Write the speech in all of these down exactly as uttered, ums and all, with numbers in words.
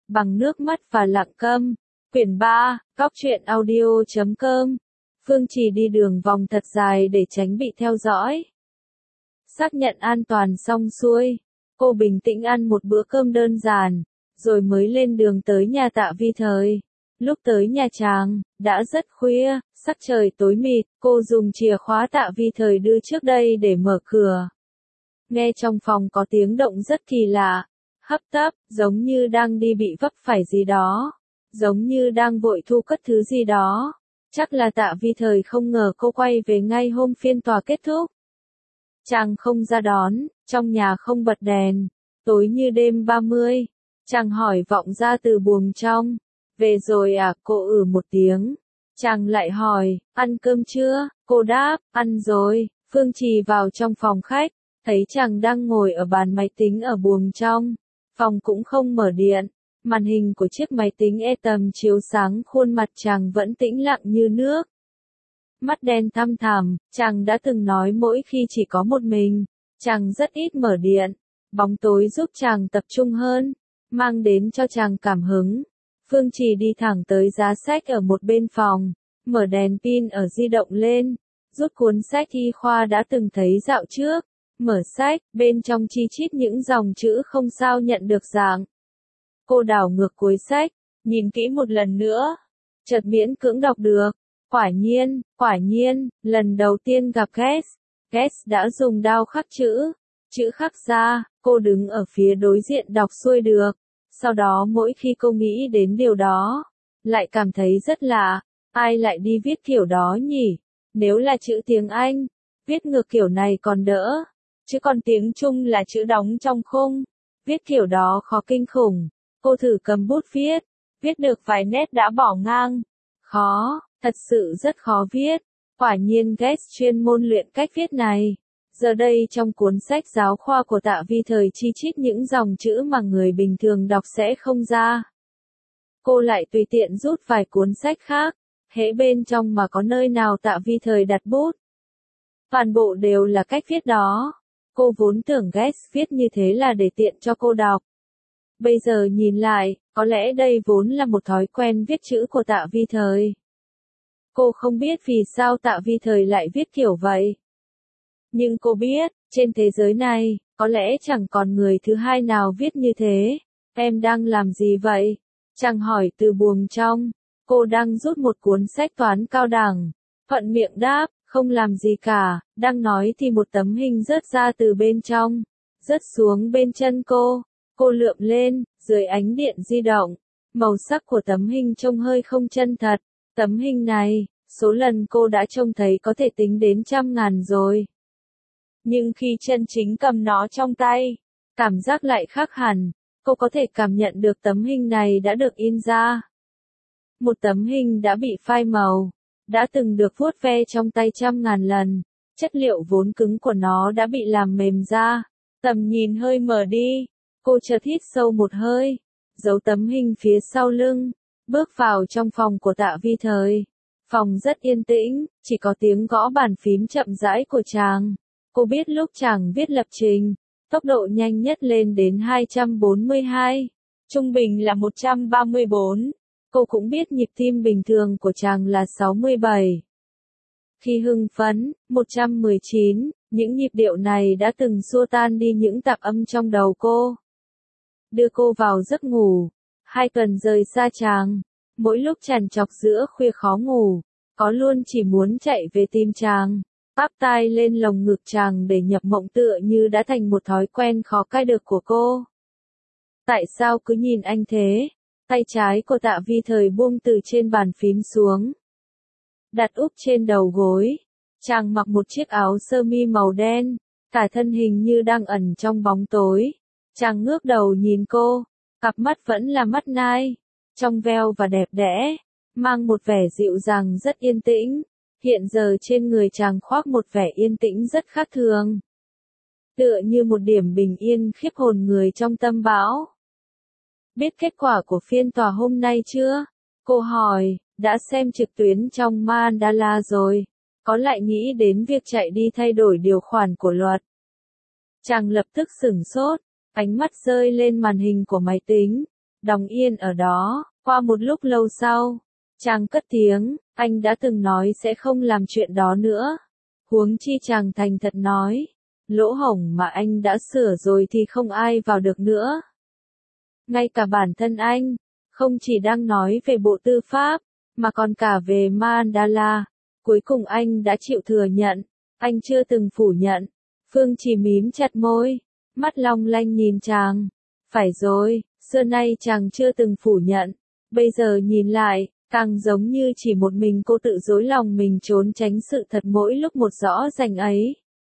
Bằng nước mắt và lặng câm. Quyển ba, Cóc truyện audio chấm com. Phương Trì đi đường vòng thật dài để tránh bị theo dõi. Xác nhận an toàn xong xuôi, cô bình tĩnh ăn một bữa cơm đơn giản, rồi mới lên đường tới nhà Tạ Vi Thời. Lúc tới nhà chàng, đã rất khuya, sắc trời tối mịt, cô dùng chìa khóa Tạ Vi Thời đưa trước đây để mở cửa. Nghe trong phòng có tiếng động rất kỳ lạ, hấp tấp, giống như đang đi bị vấp phải gì đó, giống như đang vội thu cất thứ gì đó. Chắc là Tạ Vi Thời không ngờ cô quay về ngay hôm phiên tòa kết thúc. Chàng không ra đón, trong nhà không bật đèn, tối như đêm ba mươi. Chàng hỏi vọng ra từ buồng trong, về rồi à? Cô ử một tiếng. Chàng lại hỏi, ăn cơm chưa? Cô đáp, ăn rồi. Phương Trì vào trong phòng khách, thấy chàng đang ngồi ở bàn máy tính ở buồng trong. Phòng cũng không mở điện, màn hình của chiếc máy tính e tầm chiếu sáng khuôn mặt chàng vẫn tĩnh lặng như nước. Mắt đen thăm thẳm, chàng đã từng nói mỗi khi chỉ có một mình, chàng rất ít mở điện. Bóng tối giúp chàng tập trung hơn, mang đến cho chàng cảm hứng. Phương Trì đi thẳng tới giá sách ở một bên phòng, mở đèn pin ở di động lên, rút cuốn sách y khoa đã từng thấy dạo trước, mở sách, bên trong chi chít những dòng chữ không sao nhận được dạng. Cô đảo ngược cuối sách, nhìn kỹ một lần nữa, chợt miễn cưỡng đọc được. Quả nhiên, quả nhiên, lần đầu tiên gặp Guest, Guest đã dùng dao khắc chữ, chữ khắc ra, cô đứng ở phía đối diện đọc xuôi được. Sau đó mỗi khi cô nghĩ đến điều đó, lại cảm thấy rất lạ, ai lại đi viết kiểu đó nhỉ? Nếu là chữ tiếng Anh, viết ngược kiểu này còn đỡ, chứ còn tiếng Trung là chữ đóng trong khung, viết kiểu đó khó kinh khủng. Cô thử cầm bút viết, viết được vài nét đã bỏ ngang. Khó, thật sự rất khó viết. Quả nhiên Guest chuyên môn luyện cách viết này. Giờ đây trong cuốn sách giáo khoa của Tạ Vi Thời chi chít những dòng chữ mà người bình thường đọc sẽ không ra. Cô lại tùy tiện rút vài cuốn sách khác, hễ bên trong mà có nơi nào Tạ Vi Thời đặt bút. Toàn bộ đều là cách viết đó. Cô vốn tưởng Guest viết như thế là để tiện cho cô đọc. Bây giờ nhìn lại, có lẽ đây vốn là một thói quen viết chữ của Tạ Vi Thời. Cô không biết vì sao Tạ Vi Thời lại viết kiểu vậy. Nhưng cô biết, trên thế giới này, có lẽ chẳng còn người thứ hai nào viết như thế. Em đang làm gì vậy? Chàng hỏi từ buồng trong. Cô đang rút một cuốn sách toán cao đẳng. Thuận miệng đáp, không làm gì cả. Đang nói thì một tấm hình rớt ra từ bên trong, rớt xuống bên chân cô. Cô lượm lên, dưới ánh điện di động. Màu sắc của tấm hình trông hơi không chân thật. Tấm hình này, số lần cô đã trông thấy có thể tính đến trăm ngàn rồi. Nhưng khi chân chính cầm nó trong tay, cảm giác lại khác hẳn. Cô có thể cảm nhận được tấm hình này đã được in ra. Một tấm hình đã bị phai màu, đã từng được vuốt ve trong tay trăm ngàn lần. Chất liệu vốn cứng của nó đã bị làm mềm ra. Tầm nhìn hơi mờ đi. Cô chợt hít sâu một hơi, giấu tấm hình phía sau lưng, bước vào trong phòng của Tạ Vi Thời. Phòng rất yên tĩnh, chỉ có tiếng gõ bàn phím chậm rãi của chàng. Cô biết lúc chàng viết lập trình, tốc độ nhanh nhất lên đến hai trăm bốn mươi hai, trung bình là một trăm ba mươi bốn. Cô cũng biết nhịp tim bình thường của chàng là sáu mươi bảy. Khi hưng phấn, một trăm mười chín, những nhịp điệu này đã từng xua tan đi những tạp âm trong đầu cô. Đưa cô vào giấc ngủ. Hai tuần rời xa chàng. Mỗi lúc trằn trọc giữa khuya khó ngủ, có luôn chỉ muốn chạy về tìm chàng, áp tai lên lồng ngực chàng để nhập mộng tựa như đã thành một thói quen khó cai được của cô. Tại sao cứ nhìn anh thế? Tay trái của Tạ Vi Thời buông từ trên bàn phím xuống, đặt úp trên đầu gối. Chàng mặc một chiếc áo sơ mi màu đen, cả thân hình như đang ẩn trong bóng tối. Chàng ngước đầu nhìn cô, cặp mắt vẫn là mắt nai, trong veo và đẹp đẽ, mang một vẻ dịu dàng rất yên tĩnh. Hiện giờ trên người chàng khoác một vẻ yên tĩnh rất khác thường, tựa như một điểm bình yên khiếp hồn người trong tâm bão. Biết kết quả của phiên tòa hôm nay chưa? Cô hỏi. Đã xem trực tuyến trong Mandala rồi, có lại nghĩ đến việc chạy đi thay đổi điều khoản của luật. Chàng lập tức sửng sốt, ánh mắt rơi lên màn hình của máy tính, đóng yên ở đó. Qua một lúc lâu sau, chàng cất tiếng, anh đã từng nói sẽ không làm chuyện đó nữa. Huống chi chàng thành thật nói, lỗ hổng mà anh đã sửa rồi thì không ai vào được nữa. Ngay cả bản thân anh, không chỉ đang nói về Bộ Tư pháp, mà còn cả về Mandala. Cuối cùng anh đã chịu thừa nhận, anh chưa từng phủ nhận. Phương Trì mím chặt môi, mắt long lanh nhìn chàng. Phải rồi, xưa nay chàng chưa từng phủ nhận. Bây giờ nhìn lại, càng giống như chỉ một mình cô tự dối lòng mình trốn tránh sự thật mỗi lúc một rõ ràng ấy.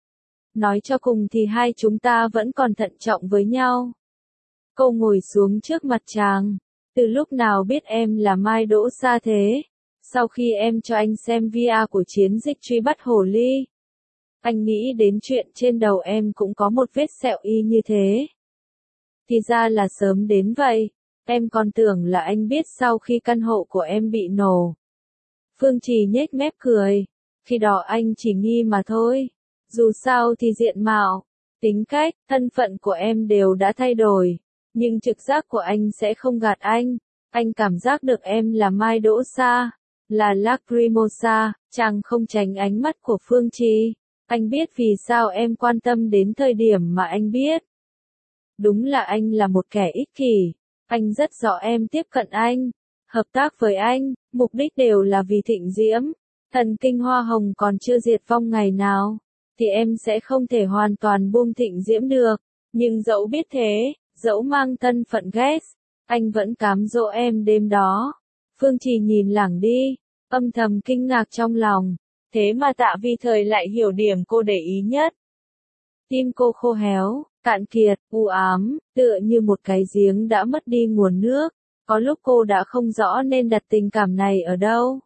Nói cho cùng thì hai chúng ta vẫn còn thận trọng với nhau. Cô ngồi xuống trước mặt chàng. Từ lúc nào biết em là Mai Đỗ Sa thế? Sau khi em cho anh xem vi a của chiến dịch truy bắt hồ ly, anh nghĩ đến chuyện trên đầu em cũng có một vết sẹo y như thế. Thì ra là sớm đến vậy. Em còn tưởng là anh biết sau khi căn hộ của em bị nổ. Phương Trì nhếch mép cười. Khi đó anh chỉ nghi mà thôi. Dù sao thì diện mạo, tính cách, thân phận của em đều đã thay đổi. Nhưng trực giác của anh sẽ không gạt anh. Anh cảm giác được em là Mai Đỗ Sa, là Lacrimosa. Chàng không tránh ánh mắt của Phương Trì. Anh biết vì sao em quan tâm đến thời điểm mà anh biết. Đúng là anh là một kẻ ích kỷ. Anh rất rõ em tiếp cận anh, hợp tác với anh, mục đích đều là vì Thịnh Diễm. Thần kinh hoa hồng còn chưa diệt vong ngày nào, thì em sẽ không thể hoàn toàn buông Thịnh Diễm được. Nhưng dẫu biết thế, dẫu mang thân phận guest, anh vẫn cám dỗ em đêm đó. Phương Trì nhìn lảng đi, âm thầm kinh ngạc trong lòng. Thế mà Tạ Vi Thời lại hiểu điểm cô để ý nhất. Tim cô khô héo, cạn kiệt, u ám, tựa như một cái giếng đã mất đi nguồn nước. Có lúc cô đã không rõ nên đặt tình cảm này ở đâu.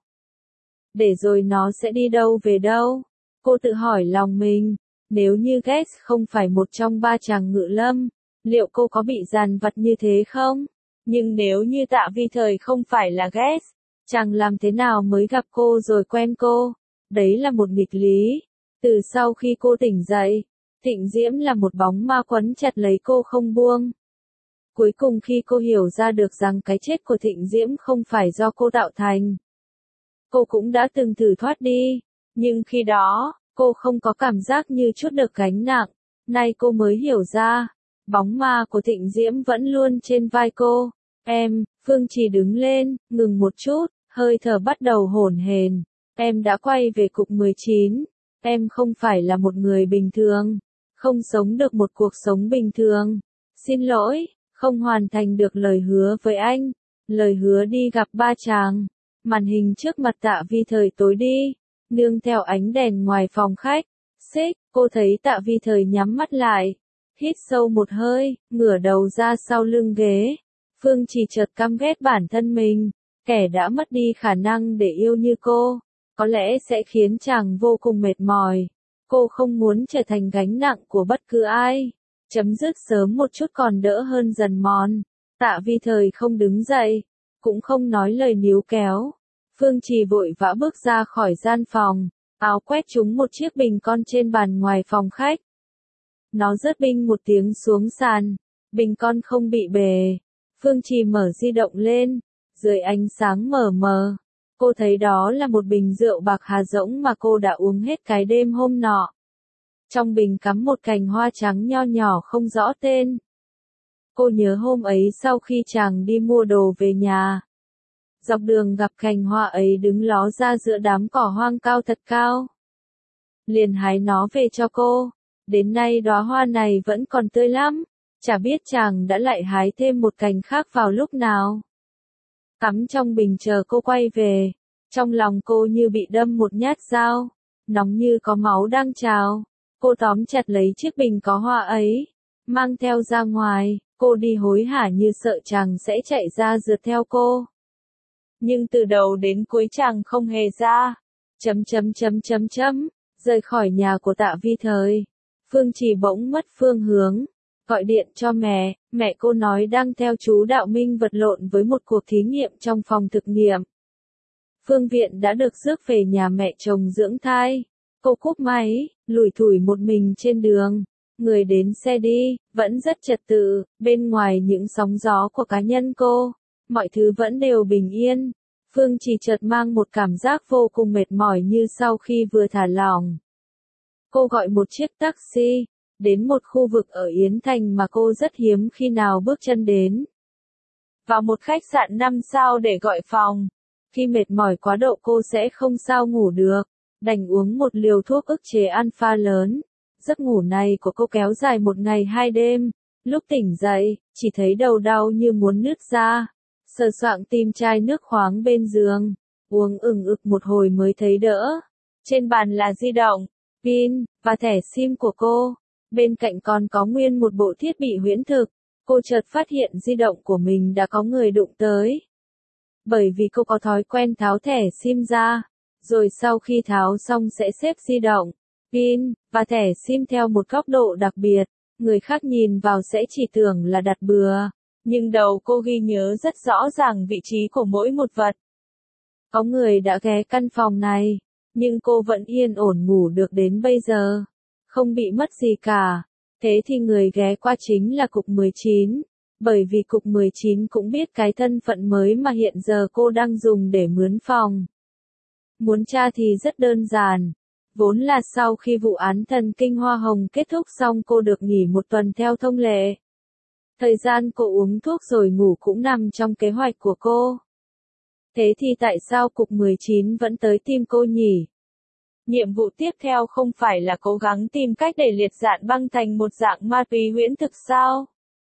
Để rồi nó sẽ đi đâu về đâu. Cô tự hỏi lòng mình, nếu như Guest không phải một trong ba chàng Ngự Lâm, liệu cô có bị dằn vặt như thế không? Nhưng nếu như Tạ Vi Thời không phải là Guest, chàng làm thế nào mới gặp cô rồi quen cô? Đấy là một nghịch lý. Từ sau khi cô tỉnh dậy, Thịnh Diễm là một bóng ma quấn chặt lấy cô không buông. Cuối cùng khi cô hiểu ra được rằng cái chết của Thịnh Diễm không phải do cô tạo thành, cô cũng đã từng thử thoát đi, nhưng khi đó, cô không có cảm giác như trút được gánh nặng. Nay cô mới hiểu ra, bóng ma của Thịnh Diễm vẫn luôn trên vai cô. Em, Phương Trì đứng lên, ngừng một chút, hơi thở bắt đầu hổn hển. Em đã quay về cục mười chín. Em không phải là một người bình thường, không sống được một cuộc sống bình thường. Xin lỗi, không hoàn thành được lời hứa với anh, lời hứa đi gặp ba chàng. Màn hình trước mặt Tạ Vi Thời tối đi, nương theo ánh đèn ngoài phòng khách. Xích, cô thấy Tạ Vi Thời nhắm mắt lại, hít sâu một hơi, ngửa đầu ra sau lưng ghế. Phương Trì chợt căm ghét bản thân mình, kẻ đã mất đi khả năng để yêu như cô, có lẽ sẽ khiến chàng vô cùng mệt mỏi. Cô không muốn trở thành gánh nặng của bất cứ ai. Chấm dứt sớm một chút còn đỡ hơn dần mòn. Tạ Vi Thời không đứng dậy, cũng không nói lời níu kéo. Phương Trì vội vã bước ra khỏi gian phòng, áo quét trúng một chiếc bình con trên bàn ngoài phòng khách. Nó rớt binh một tiếng xuống sàn, bình con không bị bể. Phương Trì mở di động lên, dưới ánh sáng mờ mờ, cô thấy đó là một bình rượu bạc hà rỗng mà cô đã uống hết cái đêm hôm nọ. Trong bình cắm một cành hoa trắng nho nhỏ không rõ tên. Cô nhớ hôm ấy sau khi chàng đi mua đồ về nhà, dọc đường gặp cành hoa ấy đứng ló ra giữa đám cỏ hoang cao thật cao. Liền hái nó về cho cô. Đến nay đóa hoa này vẫn còn tươi lắm. Chả biết chàng đã lại hái thêm một cành khác vào lúc nào. Cắm trong bình chờ cô quay về. Trong lòng cô như bị đâm một nhát dao, nóng như có máu đang trào. Cô tóm chặt lấy chiếc bình có hoa ấy, mang theo ra ngoài. Cô đi hối hả như sợ chàng sẽ chạy ra rượt theo cô. Nhưng từ đầu đến cuối chàng không hề ra. Chấm chấm chấm chấm chấm. Rời khỏi nhà của Tạ Vi Thời, Phương Trì bỗng mất phương hướng. Gọi điện cho mẹ, mẹ cô nói đang theo chú Đạo Minh vật lộn với một cuộc thí nghiệm trong phòng thực nghiệm. Phương Viện đã được rước về nhà mẹ chồng dưỡng thai. Cô cúp máy, lủi thủi một mình trên đường. người đến xe đi, vẫn rất trật tự, bên ngoài những sóng gió của cá nhân cô, mọi thứ vẫn đều bình yên. Phương Trì chợt mang một cảm giác vô cùng mệt mỏi như sau khi vừa thả lỏng. Cô gọi một chiếc taxi, đến một khu vực ở Yến Thành mà cô rất hiếm khi nào bước chân đến. Vào một khách sạn năm sao để gọi phòng. Khi mệt mỏi quá độ cô sẽ không sao ngủ được, đành uống một liều thuốc ức chế alpha lớn. Giấc ngủ này của cô kéo dài một ngày hai đêm, lúc tỉnh dậy, chỉ thấy đầu đau như muốn nứt ra. Sờ soạng tìm chai nước khoáng bên giường, uống ừng ực một hồi mới thấy đỡ. Trên bàn là di động, pin, và thẻ sim của cô. Bên cạnh còn có nguyên một bộ thiết bị huyễn thực. Cô chợt phát hiện di động của mình đã có người đụng tới. Bởi vì cô có thói quen tháo thẻ sim ra, rồi sau khi tháo xong sẽ xếp di động, pin, và thẻ sim theo một góc độ đặc biệt. Người khác nhìn vào sẽ chỉ tưởng là đặt bừa. Nhưng đầu cô ghi nhớ rất rõ ràng vị trí của mỗi một vật. Có người đã ghé căn phòng này, nhưng cô vẫn yên ổn ngủ được đến bây giờ. Không bị mất gì cả. Thế thì người ghé qua chính là cục mười chín. Bởi vì cục mười chín cũng biết cái thân phận mới mà hiện giờ cô đang dùng để mướn phòng. Muốn tra thì rất đơn giản. Vốn là sau khi vụ án thần kinh hoa hồng kết thúc xong cô được nghỉ một tuần theo thông lệ. Thời gian cô uống thuốc rồi ngủ cũng nằm trong kế hoạch của cô. Thế thì tại sao cục mười chín vẫn tới tìm cô nhỉ? Nhiệm vụ tiếp theo không phải là cố gắng tìm cách để liệt dạn băng thành một dạng ma túy huyễn thực sao?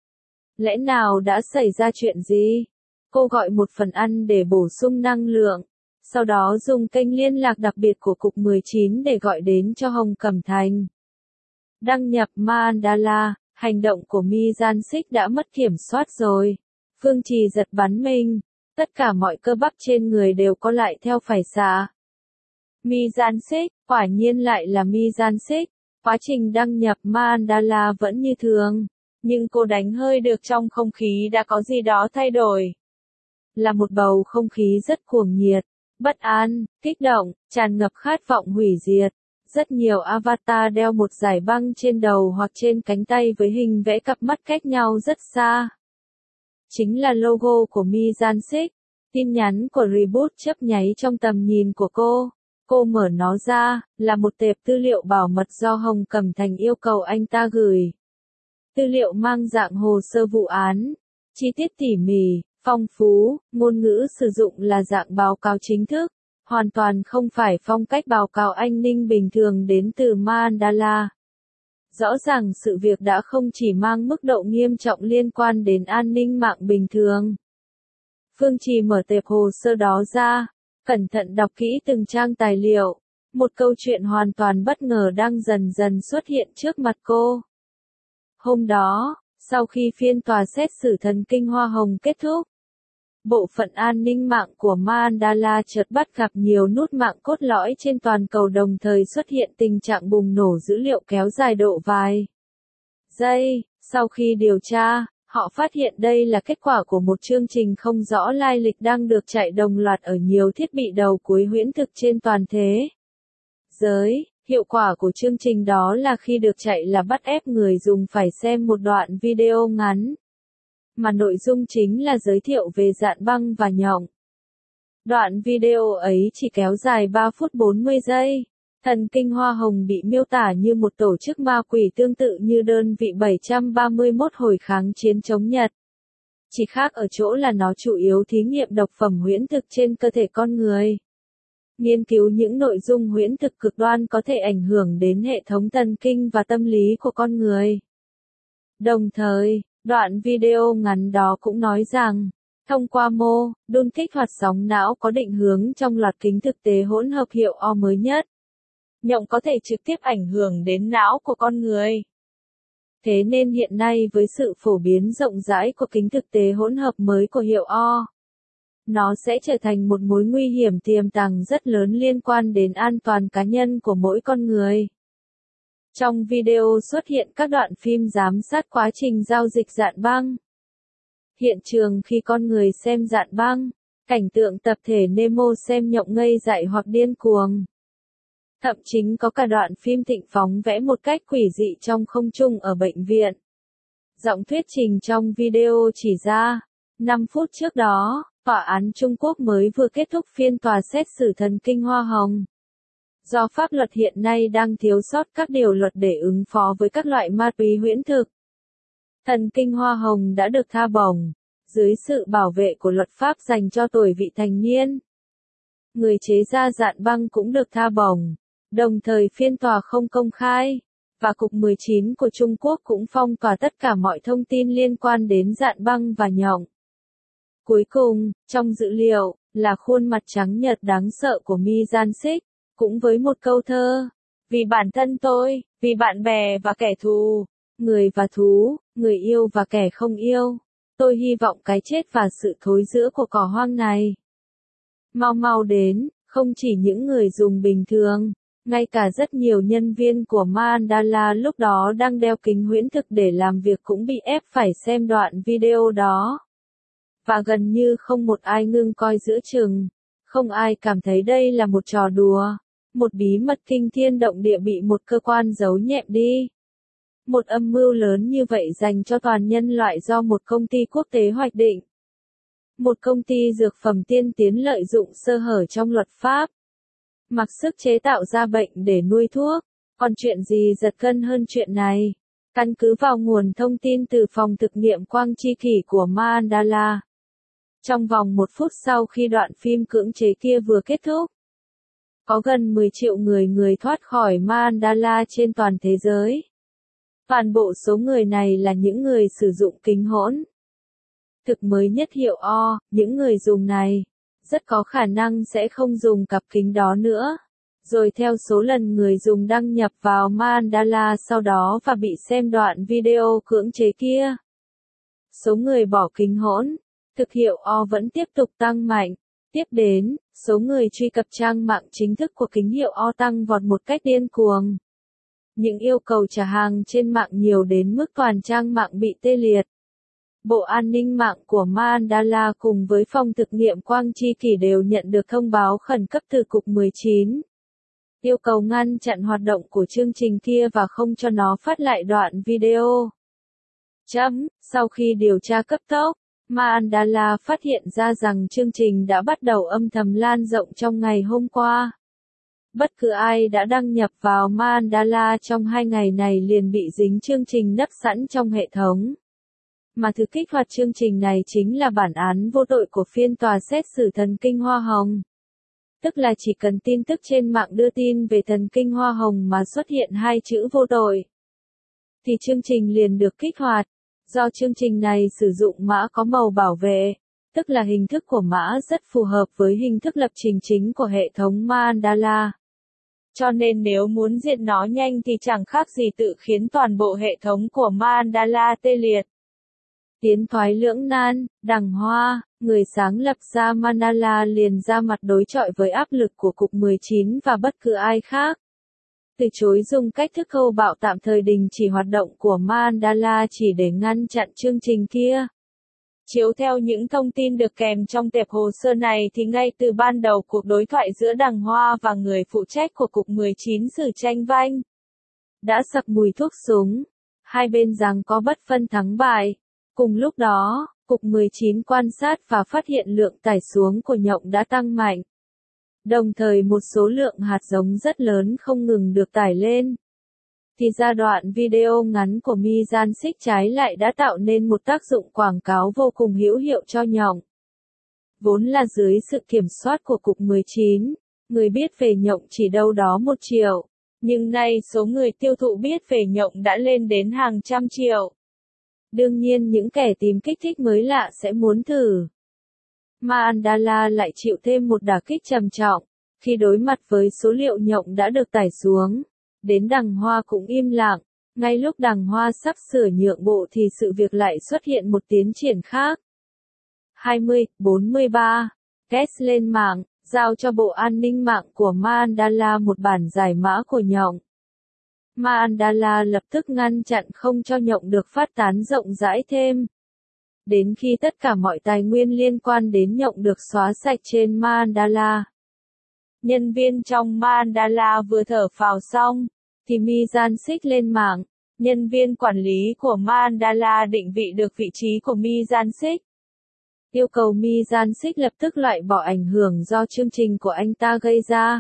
Lẽ nào đã xảy ra chuyện gì? Cô gọi một phần ăn để bổ sung năng lượng, sau đó dùng kênh liên lạc đặc biệt của cục mười chín để gọi đến cho Hồng Cẩm Thành. Đăng nhập Mandala, hành động của Mi Gian Xích đã mất kiểm soát rồi. Phương Trì giật bắn mình, tất cả mọi cơ bắp trên người đều co lại theo phản xạ. Mi Gian Xích, quả nhiên lại là Mi Gian Xích. Quá trình đăng nhập Mandala vẫn như thường, nhưng cô đánh hơi được trong không khí đã có gì đó thay đổi. Là một bầu không khí rất cuồng nhiệt, bất an, kích động, tràn ngập khát vọng hủy diệt. Rất nhiều avatar đeo một dải băng trên đầu hoặc trên cánh tay với hình vẽ cặp mắt cách nhau rất xa. Chính là logo của Mi Gian Xích. Tin nhắn của Reboot chớp nháy trong tầm nhìn của cô. Cô mở nó ra, là một tệp tư liệu bảo mật do Hồng Cẩm Thành yêu cầu anh ta gửi. Tư liệu mang dạng hồ sơ vụ án, chi tiết tỉ mỉ, phong phú, ngôn ngữ sử dụng là dạng báo cáo chính thức, hoàn toàn không phải phong cách báo cáo an ninh bình thường đến từ Mandala. Rõ ràng sự việc đã không chỉ mang mức độ nghiêm trọng liên quan đến an ninh mạng bình thường. Phương Trì mở tệp hồ sơ đó ra, cẩn thận đọc kỹ từng trang tài liệu. Một câu chuyện hoàn toàn bất ngờ đang dần dần xuất hiện trước mặt cô. Hôm đó, sau khi phiên tòa xét xử thần kinh hoa hồng kết thúc, bộ phận an ninh mạng của Mandala chợt bắt gặp nhiều nút mạng cốt lõi trên toàn cầu đồng thời xuất hiện tình trạng bùng nổ dữ liệu kéo dài độ vài giây. Sau khi điều tra, họ phát hiện đây là kết quả của một chương trình không rõ lai lịch đang được chạy đồng loạt ở nhiều thiết bị đầu cuối huyễn thực trên toàn thế giới. Hiệu quả của chương trình đó là khi được chạy là bắt ép người dùng phải xem một đoạn video ngắn, mà nội dung chính là giới thiệu về dạn băng và nhộng. Đoạn video ấy chỉ kéo dài ba phút bốn mươi giây. Thần kinh hoa hồng bị miêu tả như một tổ chức ma quỷ tương tự như đơn vị bảy trăm ba mươi mốt hồi kháng chiến chống Nhật. Chỉ khác ở chỗ là nó chủ yếu thí nghiệm độc phẩm huyễn thực trên cơ thể con người. Nghiên cứu những nội dung huyễn thực cực đoan có thể ảnh hưởng đến hệ thống thần kinh và tâm lý của con người. Đồng thời, đoạn video ngắn đó cũng nói rằng, thông qua mô đun kích hoạt sóng não có định hướng trong loạt kính thực tế hỗn hợp hiệu O mới nhất, nhộng có thể trực tiếp ảnh hưởng đến não của con người. Thế nên hiện nay với sự phổ biến rộng rãi của kính thực tế hỗn hợp mới của hiệu O, nó sẽ trở thành một mối nguy hiểm tiềm tàng rất lớn liên quan đến an toàn cá nhân của mỗi con người. Trong video xuất hiện các đoạn phim giám sát quá trình giao dịch dạn băng. Hiện trường khi con người xem dạn băng, cảnh tượng tập thể Nemo xem nhộng ngây dại hoặc điên cuồng. Thậm chính có cả đoạn phim Thịnh phóng vẽ một cách quỷ dị trong không trung ở bệnh viện. Giọng thuyết trình trong video chỉ ra, năm phút trước đó, tòa án Trung Quốc mới vừa kết thúc phiên tòa xét xử thần kinh hoa hồng. Do pháp luật hiện nay đang thiếu sót các điều luật để ứng phó với các loại ma túy huyễn thực, thần kinh hoa hồng đã được tha bổng, dưới sự bảo vệ của luật pháp dành cho tuổi vị thành niên. Người chế ra dạn băng cũng được tha bổng, đồng thời phiên tòa không công khai, và Cục mười chín của Trung Quốc cũng phong tỏa tất cả mọi thông tin liên quan đến dạn băng và nhộng. Cuối cùng, trong dữ liệu, là khuôn mặt trắng nhợt đáng sợ của Mi Gian Sik, cũng với một câu thơ, vì bản thân tôi, vì bạn bè và kẻ thù, người và thú, người yêu và kẻ không yêu, tôi hy vọng cái chết và sự thối rữa của cỏ hoang này mau mau đến, không chỉ những người dùng bình thường, ngay cả rất nhiều nhân viên của Mandala lúc đó đang đeo kính huyễn thực để làm việc cũng bị ép phải xem đoạn video đó. Và gần như không một ai ngưng coi giữa chừng, không ai cảm thấy đây là một trò đùa, một bí mật kinh thiên động địa bị một cơ quan giấu nhẹm đi. Một âm mưu lớn như vậy dành cho toàn nhân loại do một công ty quốc tế hoạch định. Một công ty dược phẩm tiên tiến lợi dụng sơ hở trong luật pháp, mặc sức chế tạo ra bệnh để nuôi thuốc. Còn chuyện gì giật gân hơn chuyện này? Căn cứ vào nguồn thông tin từ phòng thực nghiệm quang chi kỷ của Mandala, trong vòng một phút sau khi đoạn phim cưỡng chế kia vừa kết thúc, có gần mười triệu người người thoát khỏi Mandala trên toàn thế giới. Toàn bộ số người này là những người sử dụng kính hỗn thực mới nhất hiệu O, những người dùng này rất có khả năng sẽ không dùng cặp kính đó nữa. Rồi theo số lần người dùng đăng nhập vào Mandala sau đó và bị xem đoạn video cưỡng chế kia, số người bỏ kính hỗn thực hiệu O vẫn tiếp tục tăng mạnh. Tiếp đến, số người truy cập trang mạng chính thức của kính hiệu O tăng vọt một cách điên cuồng. Những yêu cầu trả hàng trên mạng nhiều đến mức toàn trang mạng bị tê liệt. Bộ An ninh mạng của Mandala cùng với phòng thực nghiệm quang chi kỷ đều nhận được thông báo khẩn cấp từ Cục mười chín. Yêu cầu ngăn chặn hoạt động của chương trình kia và không cho nó phát lại đoạn video. Chấm, sau khi điều tra cấp tốc, Mandala phát hiện ra rằng chương trình đã bắt đầu âm thầm lan rộng trong ngày hôm qua. Bất cứ ai đã đăng nhập vào Mandala trong hai ngày này liền bị dính chương trình nấp sẵn trong hệ thống. Mà thứ kích hoạt chương trình này chính là bản án vô tội của phiên tòa xét xử thần kinh hoa hồng. Tức là chỉ cần tin tức trên mạng đưa tin về thần kinh hoa hồng mà xuất hiện hai chữ vô tội, thì chương trình liền được kích hoạt. Do chương trình này sử dụng mã có màu bảo vệ, tức là hình thức của mã rất phù hợp với hình thức lập trình chính của hệ thống Mandala. Cho nên nếu muốn diệt nó nhanh thì chẳng khác gì tự khiến toàn bộ hệ thống của Mandala tê liệt. Tiến thoái lưỡng nan, Đằng Hoa, người sáng lập ra Mandala liền ra mặt đối chọi với áp lực của Cục mười chín và bất cứ ai khác. Từ chối dùng cách thức thô bạo tạm thời đình chỉ hoạt động của Mandala chỉ để ngăn chặn chương trình kia. Chiếu theo những thông tin được kèm trong tệp hồ sơ này thì ngay từ ban đầu cuộc đối thoại giữa Đằng Hoa và người phụ trách của Cục mười chín xử tranh vanh đã sặc mùi thuốc súng, hai bên giằng co bất phân thắng bại. Cùng lúc đó, Cục mười chín quan sát và phát hiện lượng tải xuống của nhộng đã tăng mạnh. Đồng thời một số lượng hạt giống rất lớn không ngừng được tải lên. Thì ra đoạn video ngắn của Mi Gian Sik trái lại đã tạo nên một tác dụng quảng cáo vô cùng hữu hiệu cho nhộng. Vốn là dưới sự kiểm soát của Cục mười chín, người biết về nhộng chỉ đâu đó một triệu. Nhưng nay số người tiêu thụ biết về nhộng đã lên đến hàng trăm triệu. Đương nhiên những kẻ tìm kích thích mới lạ sẽ muốn thử. Mandala lại chịu thêm một đả kích trầm trọng, khi đối mặt với số liệu nhộng đã được tải xuống. Đến Đằng Hoa cũng im lặng, ngay lúc Đằng Hoa sắp sửa nhượng bộ thì sự việc lại xuất hiện một tiến triển khác. hai mươi bốn mươi ba, Kes lên mạng, giao cho Bộ An ninh mạng của Mandala một bản giải mã của nhộng. Mandala lập tức ngăn chặn không cho nhộng được phát tán rộng rãi thêm. Đến khi tất cả mọi tài nguyên liên quan đến nhộng được xóa sạch trên Mandala. Nhân viên trong Mandala vừa thở phào xong, thì Mizan Sik lên mạng. Nhân viên quản lý của Mandala định vị được vị trí của Mizan Sik. Yêu cầu Mizan Sik lập tức loại bỏ ảnh hưởng do chương trình của anh ta gây ra.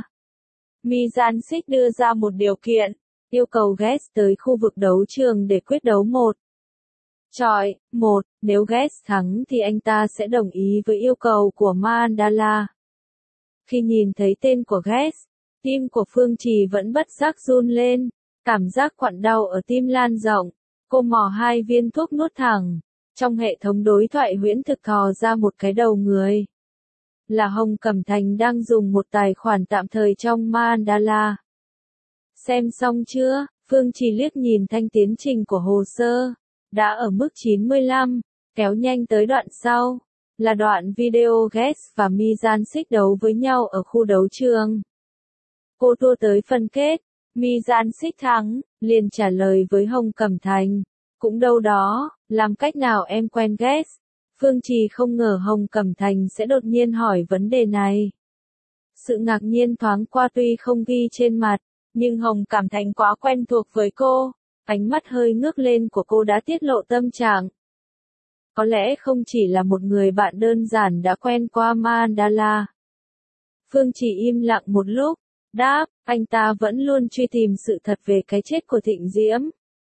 Mizan Sik đưa ra một điều kiện, yêu cầu Guest tới khu vực đấu trường để quyết đấu một chọi một, nếu Guest thắng thì anh ta sẽ đồng ý với yêu cầu của Mandala. Khi nhìn thấy tên của Guest, tim của Phương Trì vẫn bất giác run lên, cảm giác quặn đau ở tim lan rộng. Cô mò hai viên thuốc nuốt thẳng. Trong hệ thống đối thoại huyễn thực thò ra một cái đầu người. Là Hồng Cẩm Thành đang dùng một tài khoản tạm thời trong Mandala. Xem xong chưa? Phương Trì liếc nhìn thanh tiến trình của hồ sơ. Đã ở mức chín mươi lăm, kéo nhanh tới đoạn sau. Là đoạn video Guest và Mizan Sik đấu với nhau ở khu đấu trường. Cô tua tới phân kết. Mizan Sik thắng, liền trả lời với Hồng Cẩm Thành. Cũng đâu đó, làm cách nào em quen Guest? Phương Trì không ngờ Hồng Cẩm Thành sẽ đột nhiên hỏi vấn đề này. Sự ngạc nhiên thoáng qua tuy không ghi trên mặt, nhưng Hồng Cẩm Thành quá quen thuộc với cô. Ánh mắt hơi ngước lên của cô đã tiết lộ tâm trạng. Có lẽ không chỉ là một người bạn đơn giản đã quen qua Mandala. Phương Trì im lặng một lúc, đáp, anh ta vẫn luôn truy tìm sự thật về cái chết của Thịnh Diễm.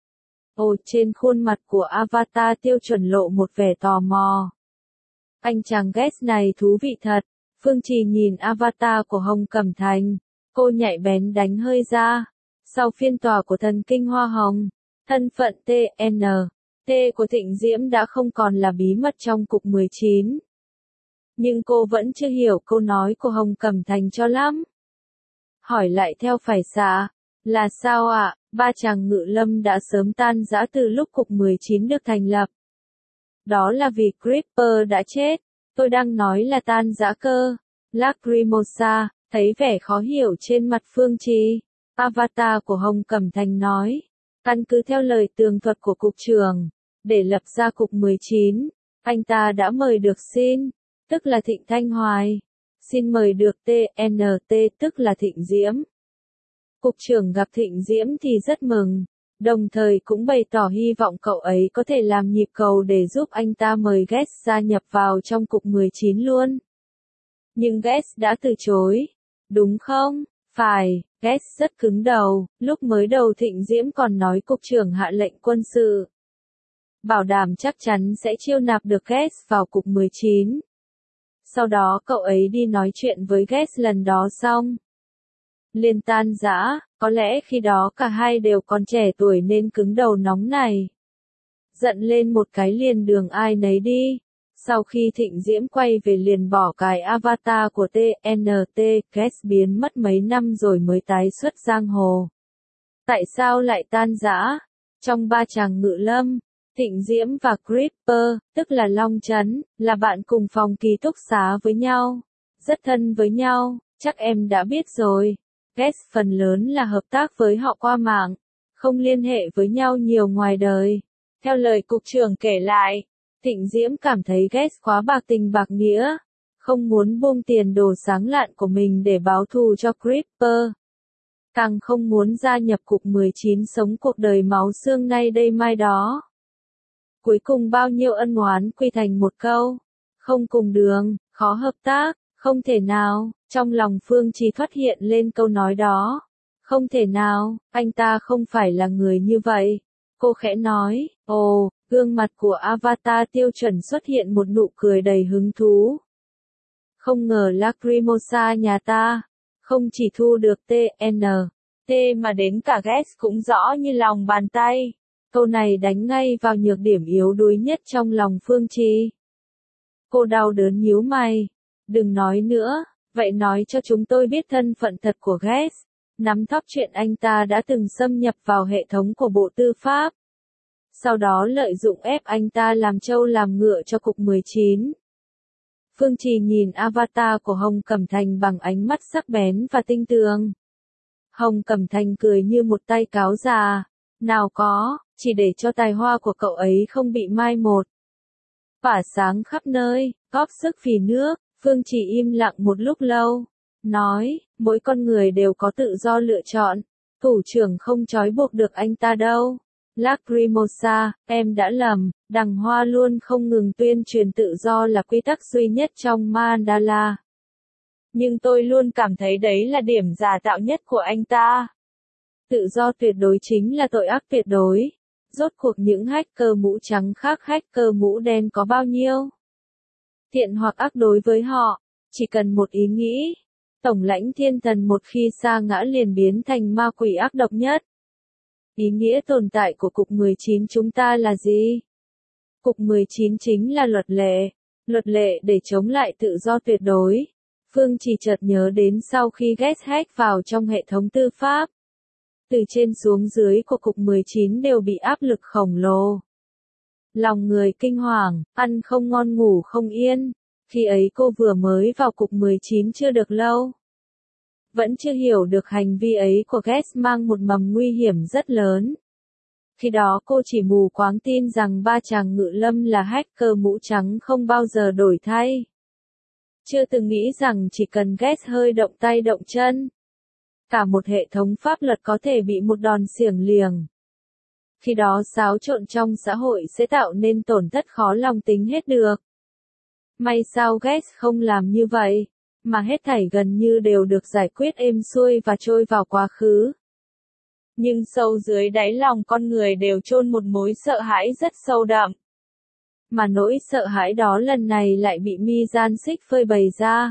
Ồ, trên khuôn mặt của avatar tiêu chuẩn lộ một vẻ tò mò. Anh chàng Guest này thú vị thật. Phương Trì nhìn avatar của Hồng Cẩm Thành. Cô nhạy bén đánh hơi ra. Sau phiên tòa của thần kinh Hoa Hồng, thân phận tê en tê của Thịnh Diễm đã không còn là bí mật trong cục mười chín. Nhưng cô vẫn chưa hiểu câu nói của Hồng Cẩm Thành cho lắm. Hỏi lại theo phải xạ, là sao ạ? À? Ba chàng Ngự Lâm đã sớm tan rã từ lúc cục mười chín được thành lập. Đó là vì Creeper đã chết. Tôi đang nói là tan rã cơ. Lacrimosa, thấy vẻ khó hiểu trên mặt Phương Trì. Avatar của Hồng Cẩm Thành nói. Căn cứ theo lời tường thuật của cục trưởng, để lập ra cục mười chín, anh ta đã mời được Xin, tức là Thịnh Thanh Hoài. Xin mời được tê en tê, tức là Thịnh Diễm. Cục trưởng gặp Thịnh Diễm thì rất mừng, đồng thời cũng bày tỏ hy vọng cậu ấy có thể làm nhịp cầu để giúp anh ta mời Guest gia nhập vào trong cục mười chín luôn. Nhưng Guest đã từ chối, đúng không? Phải, Guest rất cứng đầu, lúc mới đầu Thịnh Diễm còn nói cục trưởng hạ lệnh quân sự. Bảo đảm chắc chắn sẽ chiêu nạp được Guest vào cục mười chín. Sau đó cậu ấy đi nói chuyện với Guest lần đó xong. Liền tan rã, có lẽ khi đó cả hai đều còn trẻ tuổi nên cứng đầu nóng này. Giận lên một cái liền đường ai nấy đi. Sau khi Thịnh Diễm quay về liền bỏ cái avatar của tê en tê, Guest biến mất mấy năm rồi mới tái xuất giang hồ. Tại sao lại tan rã? Trong ba chàng Ngự Lâm, Thịnh Diễm và Creeper, tức là Long Trấn, là bạn cùng phòng ký túc xá với nhau. Rất thân với nhau, chắc em đã biết rồi. Guest phần lớn là hợp tác với họ qua mạng, không liên hệ với nhau nhiều ngoài đời. Theo lời cục trưởng kể lại, Thịnh Diễm cảm thấy Guest quá bạc tình bạc nghĩa, không muốn buông tiền đồ sáng lạn của mình để báo thù cho Creeper. Càng không muốn gia nhập cục mười chín sống cuộc đời máu xương nay đây mai đó. Cuối cùng bao nhiêu ân oán quy thành một câu, không cùng đường, khó hợp tác, không thể nào. Trong lòng Phương Trì thoát hiện lên câu nói đó. Không thể nào, anh ta không phải là người như vậy. Cô khẽ nói, ồ, gương mặt của avatar tiêu chuẩn xuất hiện một nụ cười đầy hứng thú. Không ngờ Lacrimosa nhà ta, không chỉ thu được tê en tê mà đến cả Guest cũng rõ như lòng bàn tay. Câu này đánh ngay vào nhược điểm yếu đuối nhất trong lòng Phương Trì. Cô đau đớn nhíu mày. Đừng nói nữa, vậy nói cho chúng tôi biết thân phận thật của Guest. Nắm thóp chuyện anh ta đã từng xâm nhập vào hệ thống của Bộ Tư pháp. Sau đó lợi dụng ép anh ta làm trâu làm ngựa cho cục mười chín. Phương Trì nhìn avatar của Hồng Cẩm Thành bằng ánh mắt sắc bén và tinh tường. Hồng Cẩm Thành cười như một tay cáo già. Nào có, chỉ để cho tài hoa của cậu ấy không bị mai một. Tỏa sáng khắp nơi, góp sức vì nước. Phương Trì im lặng một lúc lâu. nói, mỗi con người đều có tự do lựa chọn, thủ trưởng không trói buộc được anh ta đâu. Lacrimosa, em đã lầm, đằng Hoa luôn không ngừng tuyên truyền tự do là quy tắc duy nhất trong Mandala. Nhưng tôi luôn cảm thấy đấy là điểm giả tạo nhất của anh ta. Tự do tuyệt đối chính là tội ác tuyệt đối. Rốt cuộc những hacker mũ trắng khác hacker mũ đen có bao nhiêu? Thiện hoặc ác đối với họ, chỉ cần một ý nghĩ. Tổng lãnh thiên thần một khi sa ngã liền biến thành ma quỷ ác độc nhất. Ý nghĩa tồn tại của cục mười chín chúng ta là gì? Cục mười chín chính là luật lệ. Luật lệ để chống lại tự do tuyệt đối. Phương chỉ chợt nhớ đến sau khi Gates hack vào trong hệ thống tư pháp. Từ trên xuống dưới của cục mười chín đều bị áp lực khổng lồ. Lòng người kinh hoàng, ăn không ngon ngủ không yên. Khi ấy cô vừa mới vào cục mười chín chưa được lâu. Vẫn chưa hiểu được hành vi ấy của Gates mang một mầm nguy hiểm rất lớn. Khi đó cô chỉ mù quáng tin rằng ba chàng ngự lâm là hacker mũ trắng không bao giờ đổi thay. Chưa từng nghĩ rằng chỉ cần Gates hơi động tay động chân. Cả một hệ thống pháp luật có thể bị một đòn xiềng liềng. Khi đó xáo trộn trong xã hội sẽ tạo nên tổn thất khó lòng tính hết được. May sao Gates không làm như vậy, mà hết thảy gần như đều được giải quyết êm xuôi và trôi vào quá khứ. Nhưng sâu dưới đáy lòng con người đều chôn một mối sợ hãi rất sâu đậm. Mà nỗi sợ hãi đó lần này lại bị Mizanshik phơi bày ra.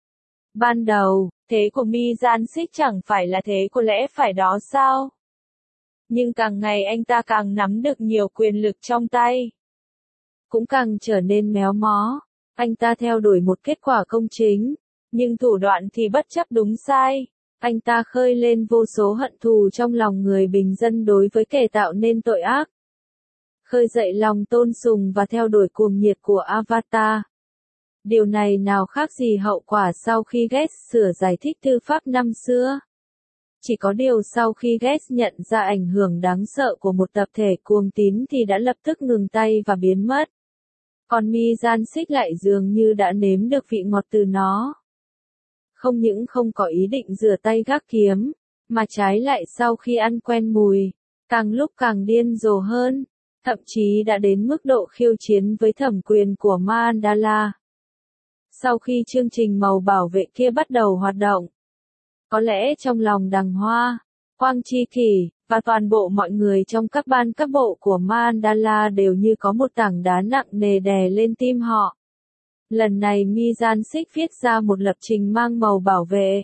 Ban đầu, thế của Mizanshik chẳng phải là thế của lẽ phải đó sao? Nhưng càng ngày anh ta càng nắm được nhiều quyền lực trong tay. Cũng càng trở nên méo mó. Anh ta theo đuổi một kết quả công chính. Nhưng thủ đoạn thì bất chấp đúng sai. Anh ta khơi lên vô số hận thù trong lòng người bình dân đối với kẻ tạo nên tội ác. Khơi dậy lòng tôn sùng và theo đuổi cuồng nhiệt của Avatar. Điều này nào khác gì hậu quả sau khi Gates sửa giải thích tư pháp năm xưa. Chỉ có điều sau khi Gates nhận ra ảnh hưởng đáng sợ của một tập thể cuồng tín thì đã lập tức ngừng tay và biến mất. Còn Mizanshik lại dường như đã nếm được vị ngọt từ nó. Không những không có ý định rửa tay gác kiếm, mà trái lại sau khi ăn quen mùi, càng lúc càng điên rồ hơn, thậm chí đã đến mức độ khiêu chiến với thẩm quyền của Mandala. Sau khi chương trình màu bảo vệ kia bắt đầu hoạt động, có lẽ trong lòng đằng Hoa, Quang Chi Kỷ, và toàn bộ mọi người trong các ban các bộ của Mandala đều như có một tảng đá nặng nề đè lên tim họ. Lần này Mizanshik viết ra một lập trình mang màu bảo vệ.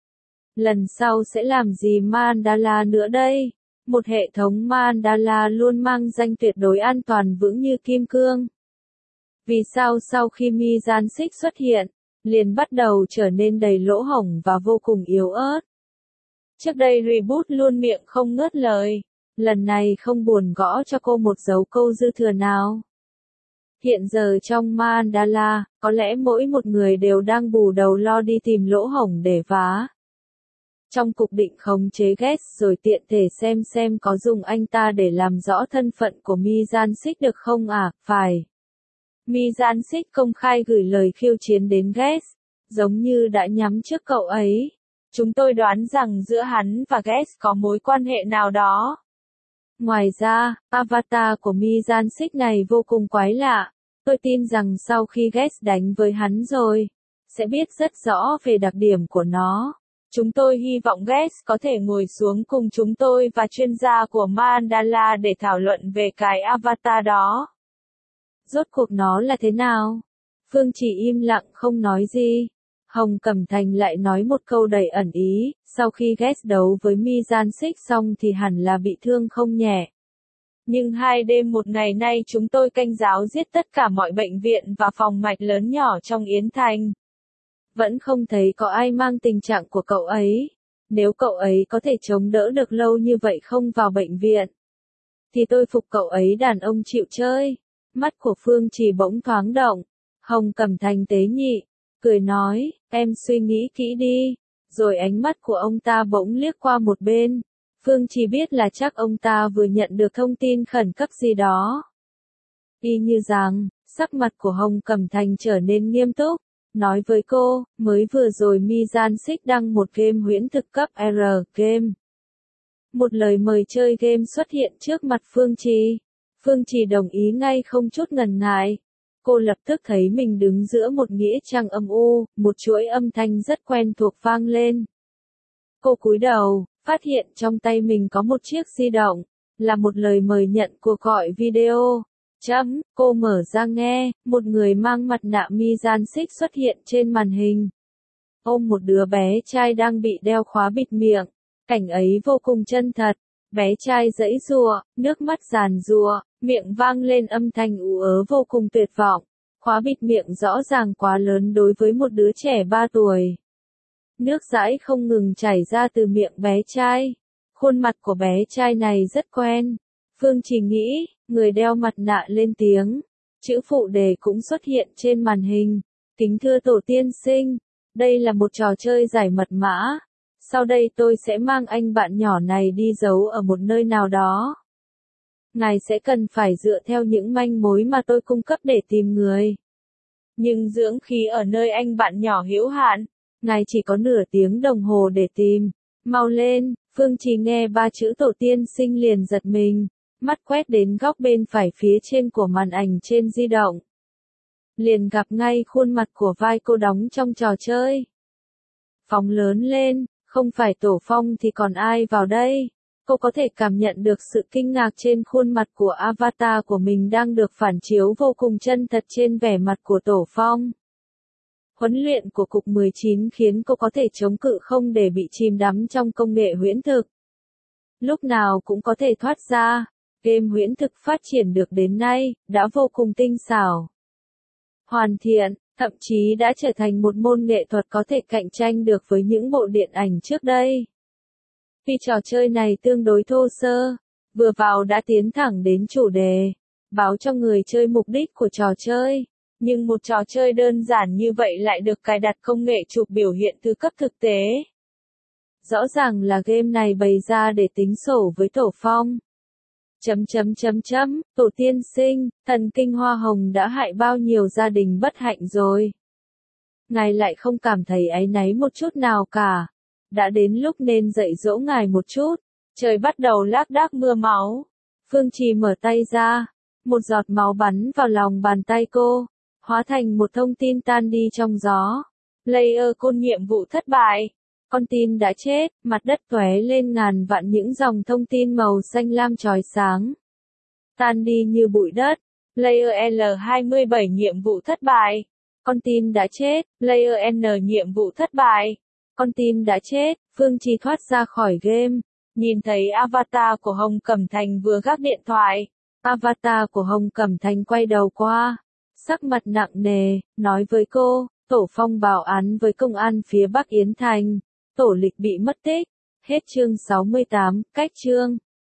Lần sau sẽ làm gì Mandala nữa đây? Một hệ thống Mandala luôn mang danh tuyệt đối an toàn vững như kim cương. Vì sao sau khi Mizanshik xuất hiện, liền bắt đầu trở nên đầy lỗ hổng và vô cùng yếu ớt? Trước đây Reboot luôn miệng không ngớt lời, lần này không buồn gõ cho cô một dấu câu dư thừa nào. Hiện giờ trong Mandala, có lẽ mỗi một người đều đang bù đầu lo đi tìm lỗ hổng để vá. Trong cục định khống chế Gates rồi tiện thể xem xem có dùng anh ta để làm rõ thân phận của Mizanshik được không à, phải. Mizanshik công khai gửi lời khiêu chiến đến Gates, giống như đã nhắm trước cậu ấy. Chúng tôi đoán rằng giữa hắn và Gates có mối quan hệ nào đó. Ngoài ra, avatar của Mizanshik này vô cùng quái lạ. Tôi tin rằng sau khi Gates đánh với hắn rồi, sẽ biết rất rõ về đặc điểm của nó. Chúng tôi hy vọng Gates có thể ngồi xuống cùng chúng tôi và chuyên gia của Mandala để thảo luận về cái avatar đó. Rốt cuộc nó là thế nào? Phương chỉ im lặng không nói gì. Hồng Cẩm Thành lại nói một câu đầy ẩn ý, sau khi Gates đấu với Mizanshik xong thì hẳn là bị thương không nhẹ. Nhưng hai đêm một ngày nay chúng tôi canh giáo giết tất cả mọi bệnh viện và phòng mạch lớn nhỏ trong Yến Thành. Vẫn không thấy có ai mang tình trạng của cậu ấy. Nếu cậu ấy có thể chống đỡ được lâu như vậy không vào bệnh viện, thì tôi phục cậu ấy đàn ông chịu chơi. Mắt của Phương chỉ bỗng thoáng động. Hồng Cẩm Thành tế nhị, cười nói, em suy nghĩ kỹ đi. Rồi ánh mắt của ông ta bỗng liếc qua một bên. Phương chỉ biết là chắc ông ta vừa nhận được thông tin khẩn cấp gì đó. Y như rằng, sắc mặt của Hồng Cẩm Thành trở nên nghiêm túc. nói với cô, mới vừa rồi Mi Gian Xích đăng một game huyễn thực cấp R game. Một lời mời chơi game xuất hiện trước mặt Phương Trì. Phương Trì đồng ý ngay không chút ngần ngại. Cô lập tức thấy mình đứng giữa một nghĩa trang âm u, một chuỗi âm thanh rất quen thuộc vang lên. Cô cúi đầu, phát hiện trong tay mình có một chiếc di động, là một lời mời nhận cuộc gọi video. Chấm, cô mở ra nghe, một người mang mặt nạ Mi Gian Xích xuất hiện trên màn hình. Ôm một đứa bé trai đang bị đeo khóa bịt miệng. Cảnh ấy vô cùng chân thật. Bé trai giãy giụa, nước mắt giàn giụa, miệng vang lên âm thanh ú ớ vô cùng tuyệt vọng. Khóa bịt miệng rõ ràng quá lớn đối với một đứa trẻ ba tuổi. Nước dãi không ngừng chảy ra từ miệng bé trai. Khuôn mặt của bé trai này rất quen. Phương chỉ nghĩ, người đeo mặt nạ lên tiếng. Chữ phụ đề cũng xuất hiện trên màn hình. Kính thưa tổ tiên sinh, đây là một trò chơi giải mật mã. Sau đây tôi sẽ mang anh bạn nhỏ này đi giấu ở một nơi nào đó. Ngài sẽ cần phải dựa theo những manh mối mà tôi cung cấp để tìm người. Nhưng dưỡng khí ở nơi anh bạn nhỏ hữu hạn. Ngài chỉ có nửa tiếng đồng hồ để tìm. Mau lên, Phương Trì nghe ba chữ tổ tiên sinh liền giật mình. Mắt quét đến góc bên phải phía trên của màn ảnh trên di động. Liền gặp ngay khuôn mặt của vai cô đóng trong trò chơi. Phóng lớn lên, không phải Tổ Phong thì còn ai vào đây? Cô có thể cảm nhận được sự kinh ngạc trên khuôn mặt của avatar của mình đang được phản chiếu vô cùng chân thật trên vẻ mặt của Tổ Phong. Huấn luyện của Cục mười chín khiến cô có thể chống cự không để bị chìm đắm trong công nghệ huyễn thực. Lúc nào cũng có thể thoát ra. Game huyễn thực phát triển được đến nay, đã vô cùng tinh xảo. Hoàn thiện, thậm chí đã trở thành một môn nghệ thuật có thể cạnh tranh được với những bộ điện ảnh trước đây. Vì trò chơi này tương đối thô sơ, vừa vào đã tiến thẳng đến chủ đề, báo cho người chơi mục đích của trò chơi. Nhưng một trò chơi đơn giản như vậy lại được cài đặt công nghệ chụp biểu hiện từ cấp thực tế. Rõ ràng là game này bày ra để tính sổ với Tổ Phong. Chấm chấm chấm chấm, tổ tiên sinh, thần kinh hoa hồng đã hại bao nhiêu gia đình bất hạnh rồi. Ngài lại không cảm thấy áy náy một chút nào cả. Đã đến lúc nên dạy dỗ ngài một chút. Trời bắt đầu lác đác mưa máu. Phương Trì mở tay ra. Một giọt máu bắn vào lòng bàn tay cô. Hóa thành một thông tin tan đi trong gió. Player côn nhiệm vụ thất bại. Con tin đã chết, mặt đất tóe lên ngàn vạn những dòng thông tin màu xanh lam chói sáng. Tan đi như bụi đất. Player L hai mươi bảy nhiệm vụ thất bại. Con tin đã chết, Player N nhiệm vụ thất bại. Con tin đã chết, Phương Trì thoát ra khỏi game. Nhìn thấy avatar của Hồng Cẩm Thành vừa gác điện thoại. Avatar của Hồng Cẩm Thành quay đầu qua. Sắc mặt nặng nề, nói với cô, Tổ Phong báo án với công an phía Bắc Yến Thành. Tổ Lịch bị mất tích. Hết chương sáu mươi tám, cách chương.